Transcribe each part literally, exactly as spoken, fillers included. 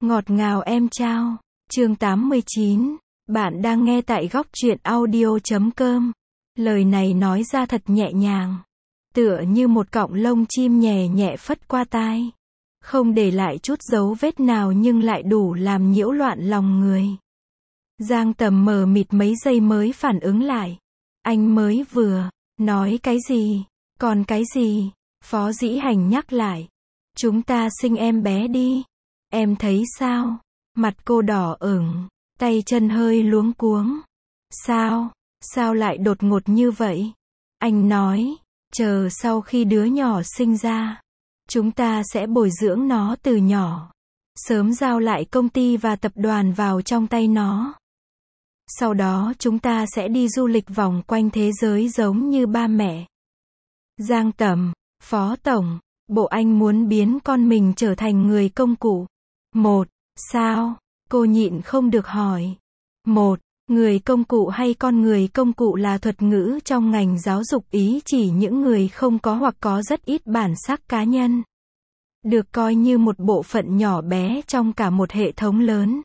Ngọt ngào em trao. Chương tám mươi chín. Bạn đang nghe tại góc truyện audio chấm com. Lời này nói ra thật nhẹ nhàng, tựa như một cọng lông chim nhẹ nhẹ phất qua tai, không để lại chút dấu vết nào nhưng lại đủ làm nhiễu loạn lòng người. Giang Tầm mờ mịt mấy giây mới phản ứng lại. Anh mới vừa nói cái gì? Còn cái gì? Phó Dĩ Hành nhắc lại. Chúng ta sinh em bé đi. Em thấy sao? Mặt cô đỏ ửng, tay chân hơi luống cuống. Sao? Sao lại đột ngột như vậy? Anh nói, chờ sau khi đứa nhỏ sinh ra, chúng ta sẽ bồi dưỡng nó từ nhỏ, sớm giao lại công ty và tập đoàn vào trong tay nó. Sau đó chúng ta sẽ đi du lịch vòng quanh thế giới giống như ba mẹ. Giang Tầm, Phó Tổng, bộ anh muốn biến con mình trở thành người công cụ. Một, sao? Cô nhịn không được hỏi. Một, người công cụ hay con người công cụ là thuật ngữ trong ngành giáo dục ý chỉ những người không có hoặc có rất ít bản sắc cá nhân. Được coi như một bộ phận nhỏ bé trong cả một hệ thống lớn,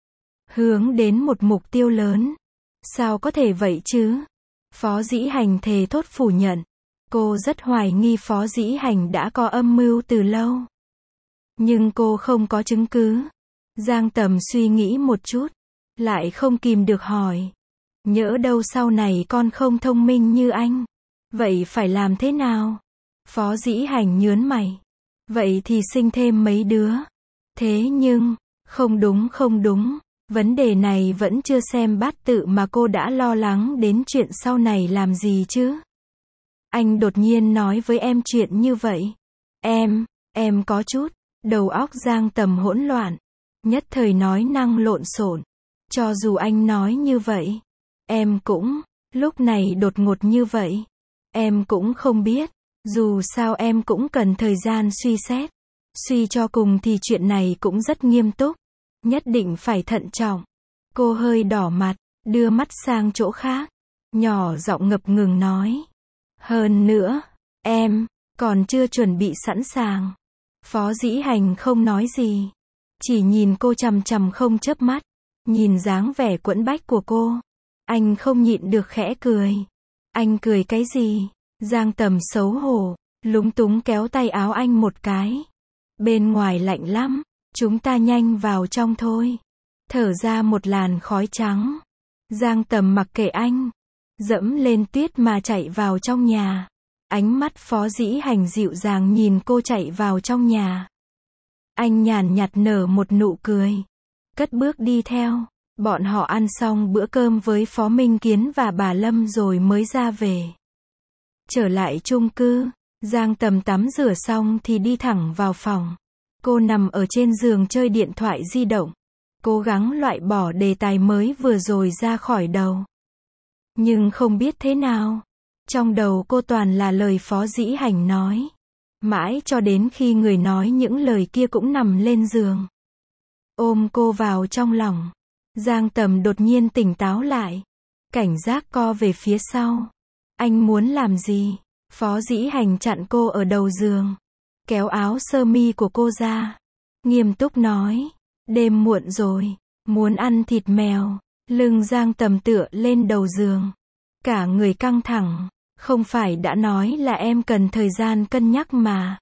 hướng đến một mục tiêu lớn. Sao có thể vậy chứ? Phó Dĩ Hành thề thốt phủ nhận. Cô rất hoài nghi Phó Dĩ Hành đã có âm mưu từ lâu, nhưng cô không có chứng cứ. Giang Tầm suy nghĩ một chút, lại không kìm được hỏi. Nhỡ đâu sau này con không thông minh như anh, vậy phải làm thế nào? Phó Dĩ Hành nhớn mày. Vậy thì sinh thêm mấy đứa. Thế nhưng, không đúng không đúng, vấn đề này vẫn chưa xem bát tự mà cô đã lo lắng đến chuyện sau này làm gì chứ? Anh đột nhiên nói với em chuyện như vậy. Em, em có chút, đầu óc Giang Tầm hỗn loạn, nhất thời nói năng lộn xộn. Cho dù anh nói như vậy, em cũng, lúc này đột ngột như vậy, em cũng không biết. Dù sao em cũng cần thời gian suy xét. Suy cho cùng thì chuyện này cũng rất nghiêm túc, nhất định phải thận trọng. Cô hơi đỏ mặt, đưa mắt sang chỗ khác, nhỏ giọng ngập ngừng nói. Hơn nữa, em còn chưa chuẩn bị sẵn sàng. Phó Dĩ Hành không nói gì, chỉ nhìn cô chằm chằm không chớp mắt. Nhìn dáng vẻ quẫn bách của cô, anh không nhịn được khẽ cười. Anh cười cái gì? Giang Tầm xấu hổ, lúng túng kéo tay áo anh một cái. Bên ngoài lạnh lắm, chúng ta nhanh vào trong thôi. Thở ra một làn khói trắng. Giang Tầm mặc kệ anh, dẫm lên tuyết mà chạy vào trong nhà. Ánh mắt Phó Dĩ Hành dịu dàng nhìn cô chạy vào trong nhà. Anh nhàn nhạt nở một nụ cười, cất bước đi theo. Bọn họ ăn xong bữa cơm với Phó Minh Kiến và bà Lâm rồi mới ra về. Trở lại chung cư, Giang Tầm tắm rửa xong thì đi thẳng vào phòng. Cô nằm ở trên giường chơi điện thoại di động, cố gắng loại bỏ đề tài mới vừa rồi ra khỏi đầu. Nhưng không biết thế nào, trong đầu cô toàn là lời Phó Dĩ Hành nói. Mãi cho đến khi người nói những lời kia cũng nằm lên giường, ôm cô vào trong lòng, Giang Tầm đột nhiên tỉnh táo lại, cảnh giác co về phía sau. Anh muốn làm gì? Phó Dĩ Hành chặn cô ở đầu giường, kéo áo sơ mi của cô ra, nghiêm túc nói. Đêm muộn rồi, muốn ăn thịt mèo. Lưng Giang Tầm tựa lên đầu giường, cả người căng thẳng. Không phải đã nói là em cần thời gian cân nhắc mà.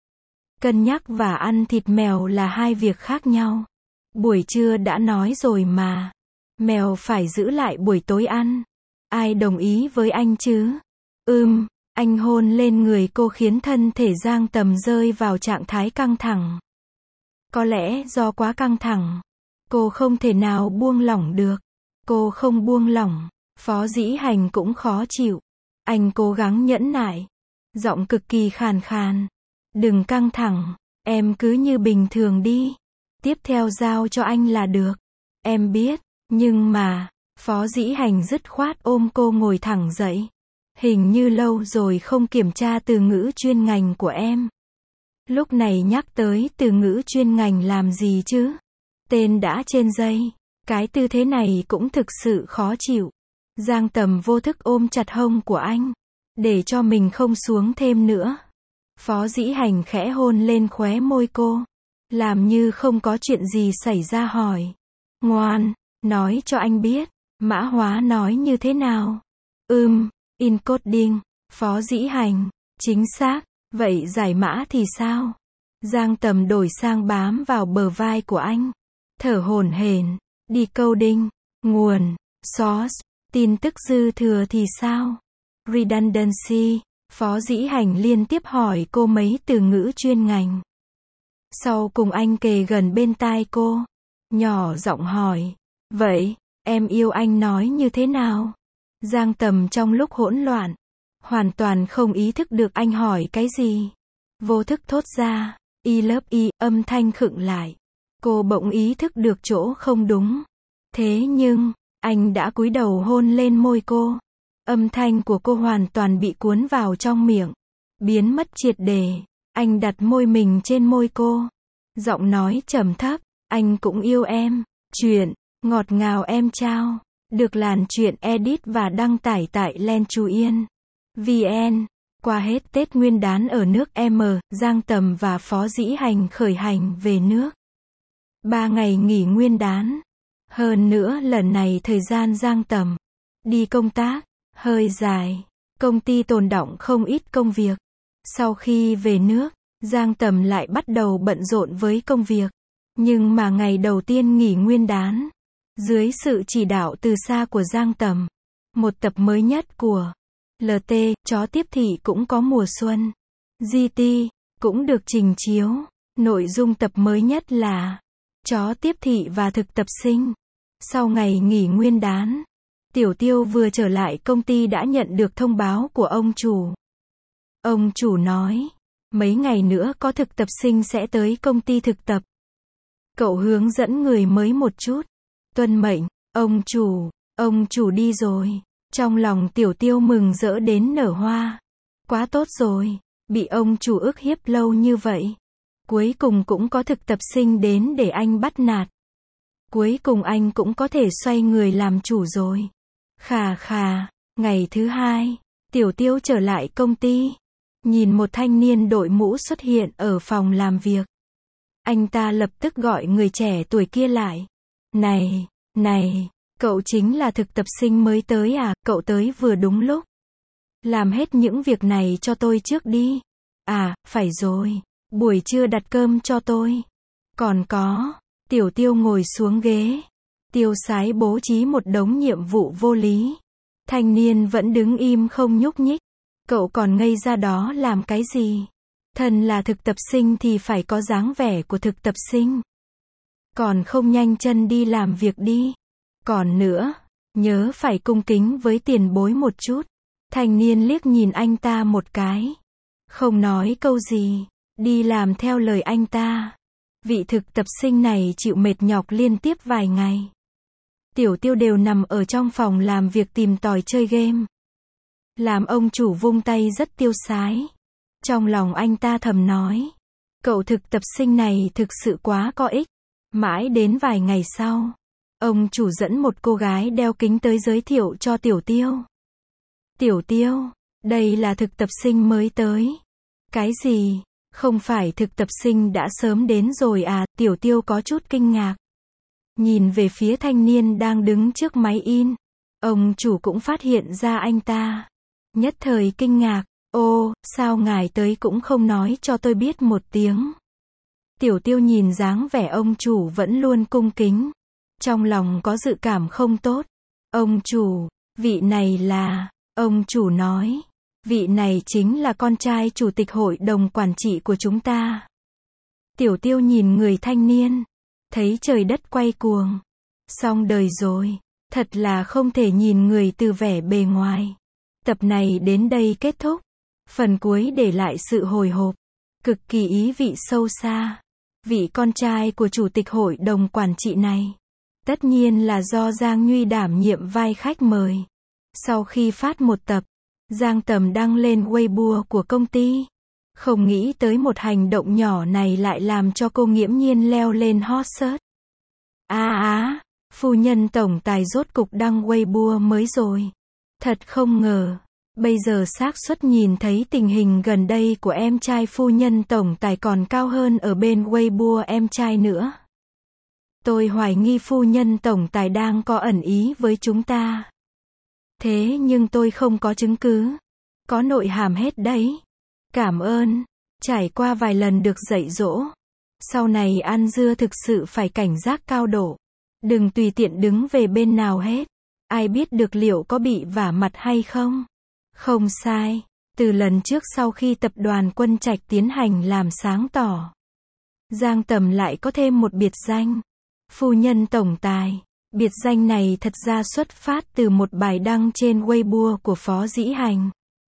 Cân nhắc và ăn thịt mèo là hai việc khác nhau. Buổi trưa đã nói rồi mà. Mèo phải giữ lại buổi tối ăn. Ai đồng ý với anh chứ? Ừm, anh hôn lên người cô khiến thân thể Giang Tầm rơi vào trạng thái căng thẳng. Có lẽ do quá căng thẳng, cô không thể nào buông lỏng được. Cô không buông lỏng, Phó Dĩ Hành cũng khó chịu. Anh cố gắng nhẫn nại, giọng cực kỳ khàn khàn. Đừng căng thẳng, em cứ như bình thường đi. Tiếp theo giao cho anh là được. Em biết, nhưng mà, Phó Dĩ Hành dứt khoát ôm cô ngồi thẳng dậy. Hình như lâu rồi không kiểm tra từ ngữ chuyên ngành của em. Lúc này nhắc tới từ ngữ chuyên ngành làm gì chứ? Tên đã trên dây, cái tư thế này cũng thực sự khó chịu. Giang Tầm vô thức ôm chặt hông của anh, để cho mình không xuống thêm nữa. Phó Dĩ Hành khẽ hôn lên khóe môi cô, Làm như không có chuyện gì xảy ra hỏi. Ngoan, nói cho anh biết, mã hóa nói như thế nào? Ừm, encoding, Phó Dĩ Hành, chính xác, vậy giải mã thì sao? Giang Tầm đổi sang bám vào bờ vai của anh. Thở hổn hển, decoding, nguồn, source, tin tức dư thừa thì sao? Redundancy, Phó Dĩ Hành liên tiếp hỏi cô mấy từ ngữ chuyên ngành. Sau cùng anh kề gần bên tai cô, nhỏ giọng hỏi, vậy, em yêu anh nói như thế nào? Giang Tầm trong lúc hỗn loạn, hoàn toàn không ý thức được anh hỏi cái gì. Vô thức thốt ra, I love you, âm thanh khựng lại. Cô bỗng ý thức được chỗ không đúng. Thế nhưng, anh đã cúi đầu hôn lên môi cô. Âm thanh của cô hoàn toàn bị cuốn vào trong miệng, biến mất triệt để. Anh đặt môi mình trên môi cô. Giọng nói trầm thấp, anh cũng yêu em. Chuyện, ngọt ngào em trao. Được làn chuyện edit và đăng tải tại Len Chuyen. vê en. Qua hết Tết Nguyên đán ở nước M, Giang Tầm và Phó Dĩ Hành khởi hành về nước. Ba ngày nghỉ Nguyên đán. Hơn nữa lần này thời gian Giang Tầm đi công tác hơi dài. Công ty tồn đọng không ít công việc. Sau khi về nước, Giang Tầm lại bắt đầu bận rộn với công việc. Nhưng mà ngày đầu tiên nghỉ Nguyên đán, dưới sự chỉ đạo từ xa của Giang Tầm, một tập mới nhất của lờ tê, Chó Tiếp Thị cũng có mùa xuân. giê tê, cũng được trình chiếu. Nội dung tập mới nhất là Chó Tiếp Thị và thực tập sinh. Sau ngày nghỉ Nguyên đán, Tiểu Tiêu vừa trở lại công ty đã nhận được thông báo của ông chủ. Ông chủ nói, mấy ngày nữa có thực tập sinh sẽ tới công ty thực tập. Cậu hướng dẫn người mới một chút. Tuân mệnh, ông chủ, ông chủ đi rồi. Trong lòng Tiểu Tiêu mừng rỡ đến nở hoa. Quá tốt rồi, bị ông chủ ức hiếp lâu như vậy. Cuối cùng cũng có thực tập sinh đến để anh bắt nạt. Cuối cùng anh cũng có thể xoay người làm chủ rồi. Khà khà, ngày thứ hai, Tiểu Tiêu trở lại công ty. Nhìn một thanh niên đội mũ xuất hiện ở phòng làm việc. Anh ta lập tức gọi người trẻ tuổi kia lại. Này, này, cậu chính là thực tập sinh mới tới à, cậu tới vừa đúng lúc. Làm hết những việc này cho tôi trước đi. À, phải rồi, buổi trưa đặt cơm cho tôi. Còn có, Tiểu Tiêu ngồi xuống ghế. Tiêu Sái bố trí một đống nhiệm vụ vô lý. Thanh niên vẫn đứng im không nhúc nhích. Cậu còn ngây ra đó làm cái gì? Thân là thực tập sinh thì phải có dáng vẻ của thực tập sinh. Còn không nhanh chân đi làm việc đi. Còn nữa, nhớ phải cung kính với tiền bối một chút. Thanh niên liếc nhìn anh ta một cái. Không nói câu gì, đi làm theo lời anh ta. Vị thực tập sinh này chịu mệt nhọc liên tiếp vài ngày. Tiểu Tiêu đều nằm ở trong phòng làm việc tìm tòi chơi game. Làm ông chủ vung tay rất tiêu sái. Trong lòng anh ta thầm nói, cậu thực tập sinh này thực sự quá có ích. Mãi đến vài ngày sau, ông chủ dẫn một cô gái đeo kính tới giới thiệu cho Tiểu Tiêu. Tiểu Tiêu, đây là thực tập sinh mới tới. Cái gì? Không phải thực tập sinh đã sớm đến rồi à? Tiểu Tiêu có chút kinh ngạc. Nhìn về phía thanh niên đang đứng trước máy in. Ông chủ cũng phát hiện ra anh ta. Nhất thời kinh ngạc. Ô, sao ngài tới cũng không nói cho tôi biết một tiếng. Tiểu Tiêu nhìn dáng vẻ ông chủ vẫn luôn cung kính. Trong lòng có dự cảm không tốt. Ông chủ, vị này là, ông chủ nói, vị này chính là con trai chủ tịch hội đồng quản trị của chúng ta. Tiểu Tiêu nhìn người thanh niên, thấy trời đất quay cuồng. Xong đời rồi, thật là không thể nhìn người từ vẻ bề ngoài. Tập này đến đây kết thúc. Phần cuối để lại sự hồi hộp, cực kỳ ý vị sâu xa. Vị con trai của chủ tịch hội đồng quản trị này, tất nhiên là do Giang Nhuy đảm nhiệm vai khách mời. Sau khi phát một tập, Giang Tầm đăng lên Weibo của công ty. Không nghĩ tới một hành động nhỏ này lại làm cho cô nghiễm nhiên leo lên hot search. Á á, phu nhân tổng tài rốt cục đăng Weibo mới rồi. Thật không ngờ. Bây giờ xác suất nhìn thấy tình hình gần đây của em trai phu nhân tổng tài còn cao hơn ở bên Weibo em trai nữa. Tôi hoài nghi phu nhân tổng tài đang có ẩn ý với chúng ta. Thế nhưng tôi không có chứng cứ. Có nội hàm hết đấy. Cảm ơn. Trải qua vài lần được dạy dỗ. Sau này ăn dưa thực sự phải cảnh giác cao độ. Đừng tùy tiện đứng về bên nào hết. Ai biết được liệu có bị vả mặt hay không? Không sai. Từ lần trước sau khi tập đoàn Quân Trạch tiến hành làm sáng tỏ, Giang Tầm lại có thêm một biệt danh. Phu nhân tổng tài. Biệt danh này thật ra xuất phát từ một bài đăng trên Weibo của Phó Dĩ Hành.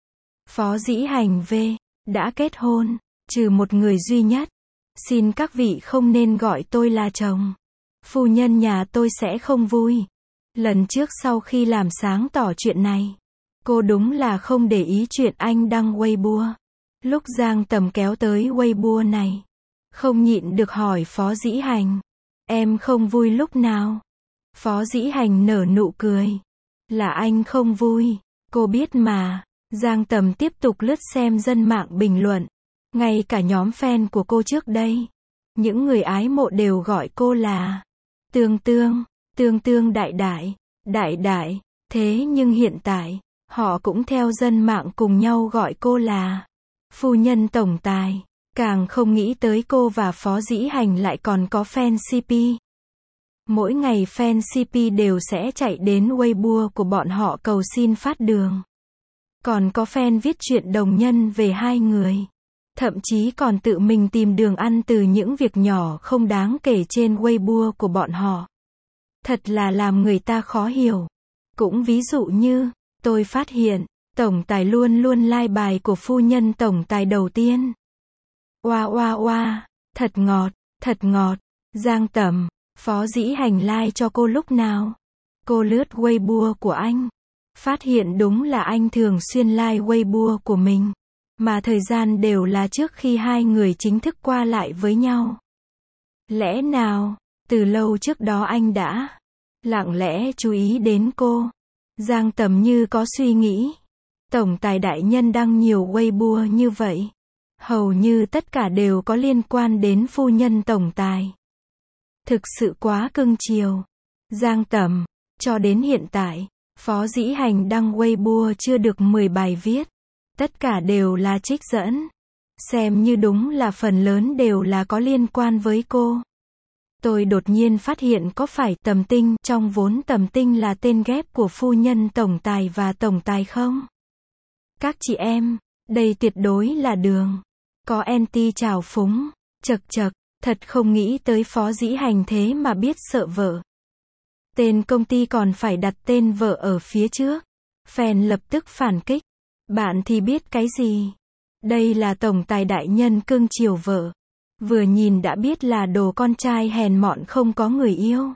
Phó Dĩ Hành V. đã kết hôn, trừ một người duy nhất. Xin các vị không nên gọi tôi là chồng. Phu nhân nhà tôi sẽ không vui. Lần trước sau khi làm sáng tỏ chuyện này, cô đúng là không để ý chuyện anh đăng Weibo. Lúc Giang Tầm kéo tới Weibo này, không nhịn được hỏi Phó Dĩ Hành. Em không vui lúc nào? Phó Dĩ Hành nở nụ cười. Là anh không vui. Cô biết mà. Giang Tầm tiếp tục lướt xem dân mạng bình luận. Ngay cả nhóm fan của cô trước đây. Những người ái mộ đều gọi cô là Tương Tương, Tương Tương đại đại, đại đại. Thế nhưng hiện tại, họ cũng theo dân mạng cùng nhau gọi cô là Phu nhân tổng tài. Càng không nghĩ tới cô và Phó Dĩ Hành lại còn có fan xê pê. Mỗi ngày fan xê pê đều sẽ chạy đến Weibo của bọn họ cầu xin phát đường. Còn có fan viết truyện đồng nhân về hai người. Thậm chí còn tự mình tìm đường ăn từ những việc nhỏ không đáng kể trên Weibo của bọn họ. Thật là làm người ta khó hiểu. Cũng ví dụ như, tôi phát hiện, tổng tài luôn luôn like bài của phu nhân tổng tài đầu tiên. Oa oa oa, thật ngọt, thật ngọt. Giang Tầm, Phó Dĩ Hành like cho cô lúc nào? Cô lướt Weibo của anh, phát hiện đúng là anh thường xuyên like Weibo của mình, mà thời gian đều là trước khi hai người chính thức qua lại với nhau. Lẽ nào, từ lâu trước đó anh đã lặng lẽ chú ý đến cô? Giang Tầm như có suy nghĩ. Tổng tài đại nhân đăng nhiều Weibo như vậy, hầu như tất cả đều có liên quan đến phu nhân tổng tài. Thực sự quá cưng chiều. Giang Tầm, cho đến hiện tại, Phó Dĩ Hành đăng Weibo chưa được mười bài viết. Tất cả đều là trích dẫn. Xem như đúng là phần lớn đều là có liên quan với cô. Tôi đột nhiên phát hiện có phải Tầm Tinh trong vốn Tầm Tinh là tên ghép của phu nhân tổng tài và tổng tài không? Các chị em, đây tuyệt đối là đường. Có anti trào phúng. Chật chật, thật không nghĩ tới Phó Dĩ Hành thế mà biết sợ vợ. Tên công ty còn phải đặt tên vợ ở phía trước. Fan lập tức phản kích. Bạn thì biết cái gì? Đây là tổng tài đại nhân cưng chiều vợ. Vừa nhìn đã biết là đồ con trai hèn mọn không có người yêu.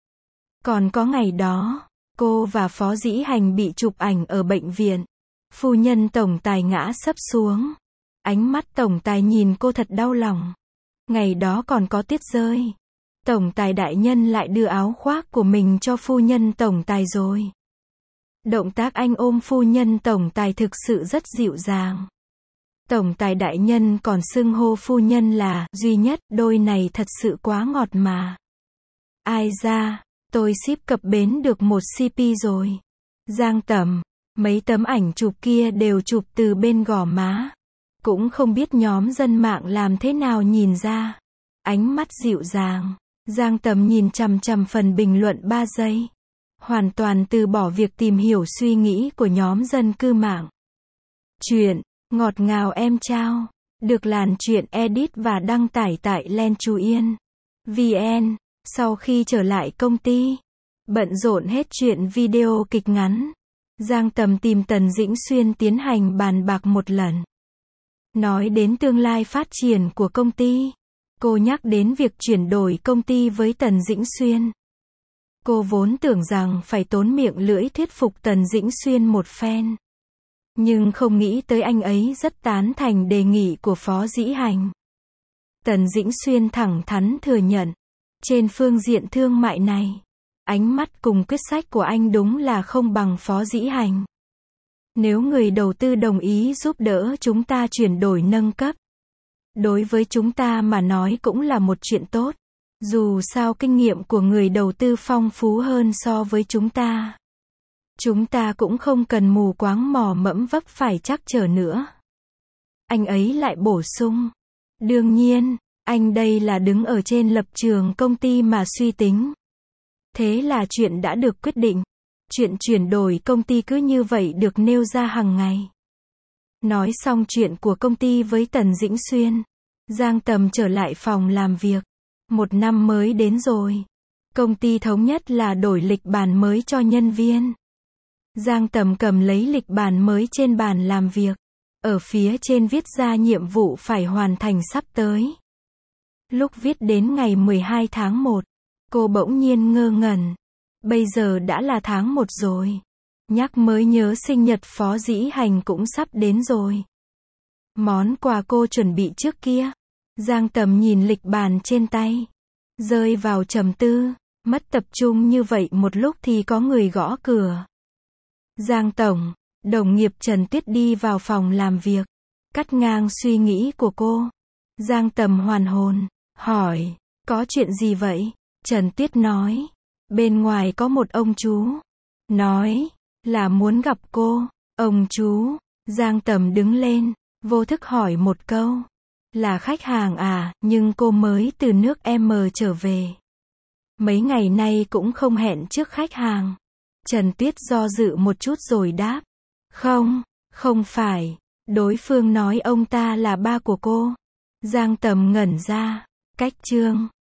Còn có ngày đó, cô và Phó Dĩ Hành bị chụp ảnh ở bệnh viện. Phu nhân tổng tài ngã sấp xuống. Ánh mắt tổng tài nhìn cô thật đau lòng. Ngày đó còn có tuyết rơi. Tổng tài đại nhân lại đưa áo khoác của mình cho phu nhân tổng tài rồi. Động tác anh ôm phu nhân tổng tài thực sự rất dịu dàng. Tổng tài đại nhân còn xưng hô phu nhân là duy nhất, đôi này thật sự quá ngọt mà. Ai ra, tôi ship cập bến được một xê pê rồi. Giang Tầm, mấy tấm ảnh chụp kia đều chụp từ bên gò má. Cũng không biết nhóm dân mạng làm thế nào nhìn ra. Ánh mắt dịu dàng. Giang Tầm nhìn chằm chằm phần bình luận ba giây. Hoàn toàn từ bỏ việc tìm hiểu suy nghĩ của nhóm dân cư mạng. Chuyện ngọt ngào em trao được làn chuyện edit và đăng tải tại Len Chú Yên vê en. Sau khi trở lại công ty, bận rộn hết chuyện video kịch ngắn, Giang Tầm tìm Tần Dĩnh Xuyên tiến hành bàn bạc một lần. Nói đến tương lai phát triển của công ty, cô nhắc đến việc chuyển đổi công ty với Tần Dĩnh Xuyên. Cô vốn tưởng rằng phải tốn miệng lưỡi thuyết phục Tần Dĩnh Xuyên một phen. Nhưng không nghĩ tới anh ấy rất tán thành đề nghị của Phó Dĩ Hành. Tần Dĩnh Xuyên thẳng thắn thừa nhận, trên phương diện thương mại này, ánh mắt cùng quyết sách của anh đúng là không bằng Phó Dĩ Hành. Nếu người đầu tư đồng ý giúp đỡ chúng ta chuyển đổi nâng cấp, đối với chúng ta mà nói cũng là một chuyện tốt. Dù sao kinh nghiệm của người đầu tư phong phú hơn so với chúng ta. Chúng ta cũng không cần mù quáng mò mẫm vấp phải trắc trở nữa. Anh ấy lại bổ sung. Đương nhiên, anh đây là đứng ở trên lập trường công ty mà suy tính. Thế là chuyện đã được quyết định. Chuyện chuyển đổi công ty cứ như vậy được nêu ra hàng ngày. Nói xong chuyện của công ty với Tần Dĩnh Xuyên, Giang Tầm trở lại phòng làm việc. Một năm mới đến rồi. Công ty thống nhất là đổi lịch bàn mới cho nhân viên. Giang Tầm cầm lấy lịch bàn mới trên bàn làm việc. Ở phía trên viết ra nhiệm vụ phải hoàn thành sắp tới. Lúc viết đến ngày mười hai tháng một, cô bỗng nhiên ngơ ngẩn. Bây giờ đã là tháng một rồi. Nhắc mới nhớ sinh nhật Phó Dĩ Hành cũng sắp đến rồi. Món quà cô chuẩn bị trước kia. Giang Tầm nhìn lịch bàn trên tay. Rơi vào trầm tư. Mất tập trung như vậy một lúc thì có người gõ cửa. Giang Tổng, đồng nghiệp Trần Tuyết đi vào phòng làm việc. Cắt ngang suy nghĩ của cô. Giang Tầm hoàn hồn. Hỏi, có chuyện gì vậy? Trần Tuyết nói. Bên ngoài có một ông chú. Nói, là muốn gặp cô. Ông chú. Giang Tầm đứng lên. Vô thức hỏi một câu. Là khách hàng à, nhưng cô mới từ nước M trở về. Mấy ngày nay cũng không hẹn trước khách hàng. Trần Tuyết do dự một chút rồi đáp. Không, không phải. Đối phương nói ông ta là ba của cô. Giang Tầm ngẩn ra. Cách Trương.